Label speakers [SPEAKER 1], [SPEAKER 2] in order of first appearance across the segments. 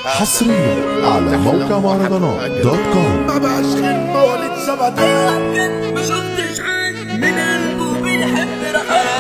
[SPEAKER 1] حصريا على موقع مهرجانات دوت كوم.
[SPEAKER 2] ما بقاش غير مواليد زبدان،
[SPEAKER 3] ما شفتش حد من قلبه بيحب رحمة.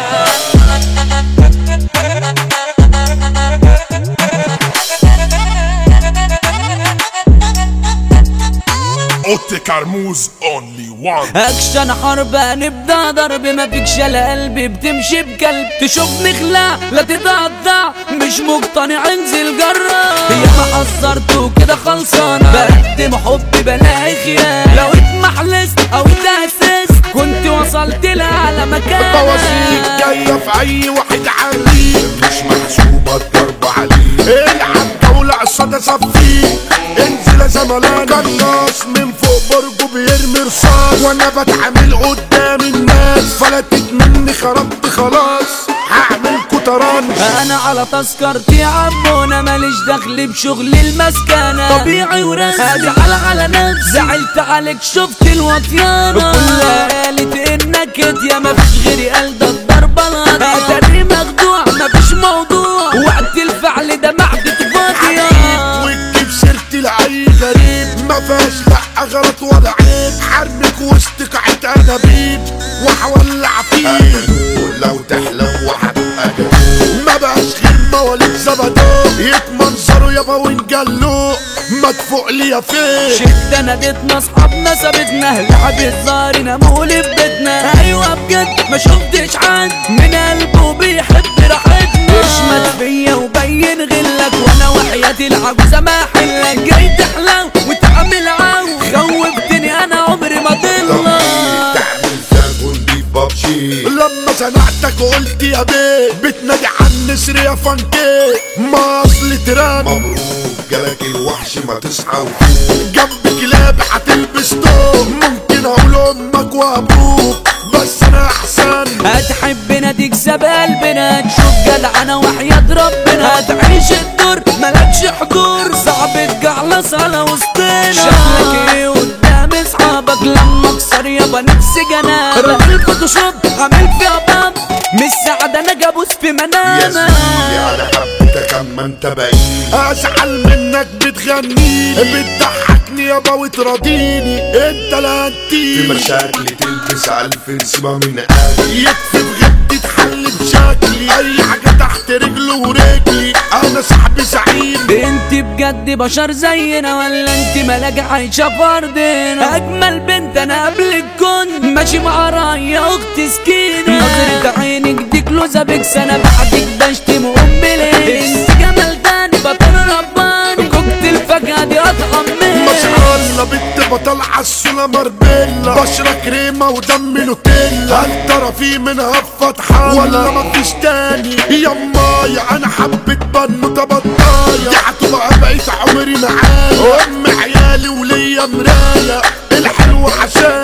[SPEAKER 2] اوتي كرموز اونلي وان.
[SPEAKER 3] اكشن حرب هنبدا ضرب، ما فيكش لا قلبي بتمشي بقلب، تشوفني خلاع لا تتقطع، مش مقتنع انزل جرب. يا ما حذرته كده خلصانه، بقدم حب بلاقي خيانه، لو اتمحلست او اتأسست كنت وصلت لها على مكانها.
[SPEAKER 2] بواسيك جايه في اي واحد عليك، مش محسوبه الضرب عليك، العب جوله عصا صفيك، انزل يا زملان قناص من فوق برجه بيرمي رصاص، وانا بتعامل قدام الناس فلتت مني خربت خلاص، هعمل كترانش.
[SPEAKER 3] انا على تذكرتي عمونا ماليش دخل بشغل المسكنة، طبيعي ورسمي ازعل على نفسي، زعلت عليك شفت الوطيانة كلها قالت انك يا مفيش غيري قال ده الضربة القاضية، اتاري مخدوع مفيش موضوع، وقت الفعل ده معدة فاضية،
[SPEAKER 2] وتجيب سيرتي لأي غريب ما فيهاش لا غلط ولا عيب، حرمك وسط قاعة انابيب وهولع فيك لو تحلم وهتبقى جنوب. ما بقاش غير مواليد زبدان يتمنظروا يابا ونجلوا مدفوق لي يا فين.
[SPEAKER 3] شدة نادتنا اصحابنا سابتنا، لعب الزار ناموا في بيتنا، ايوه بجد ما شفتش حد من قلبه بيحب راحتنا، اشمت فيا وبين غلك، وانا وحياتي العجوزة ما حلك، جاي تحلو وتعمل عو، خوفتني انا عمري ما ضلك.
[SPEAKER 2] تعمل زرقون دي بابجي لما سمعتك قلت يا بيه، بتنادي عن النسر يا فانكي، ما اصل تران مبروك جالك الوحش ما تصحى وفوق، جنب كلاب هتلبس طوق، ممكن اقول امك وابوك بس انا احسن.
[SPEAKER 3] هتحبنا تكسب قلبنا، تشوف جدعنا وحياة ربنا، هتعيش الدور ملكش حضور، صعب تجعلص على وسطنا، شكلك ايه قدام اصحابك لما اكسر يابا نفسي جنابك، راجل فوتوشوب عامل فيها باب، مش سعد انا جابوس في منامك
[SPEAKER 2] يا زميلي انا حبيتك اما انت بعيد، ازعل منك بتغنيني بتضحكني يابا وتراضيني، انت لا انتي في مشاكلي تلبس الف نسمة من قلبي، يكفي بغدي تحل بشكلي، اي حاجة تحت رجله ورجلي انا صاحبي سعيد.
[SPEAKER 3] انت بجد بشر زينا ولا انت ملاك عايشة في ارضنا؟ اجمل بنت انا قبلك كنت ماشي مع راية اخت سكينة، نظرة عينك دي كلوزة بكس، انا بعدك بشتم امي ليه، انت جمال تاني بطل رباني، كوكت الفجأة دي اطعم مني،
[SPEAKER 2] ما شاء الله بنت بطل عالسولة مربلة، بشرة كريمة ودم نوتيلا، هل ترى في منها فتحة ولا مفيش تاني؟ يمايا انا حبيت بنوتة بطاية، دي هتبقى بقيت عمري معايا، ام عيالي وليا مراية الحلوة عشان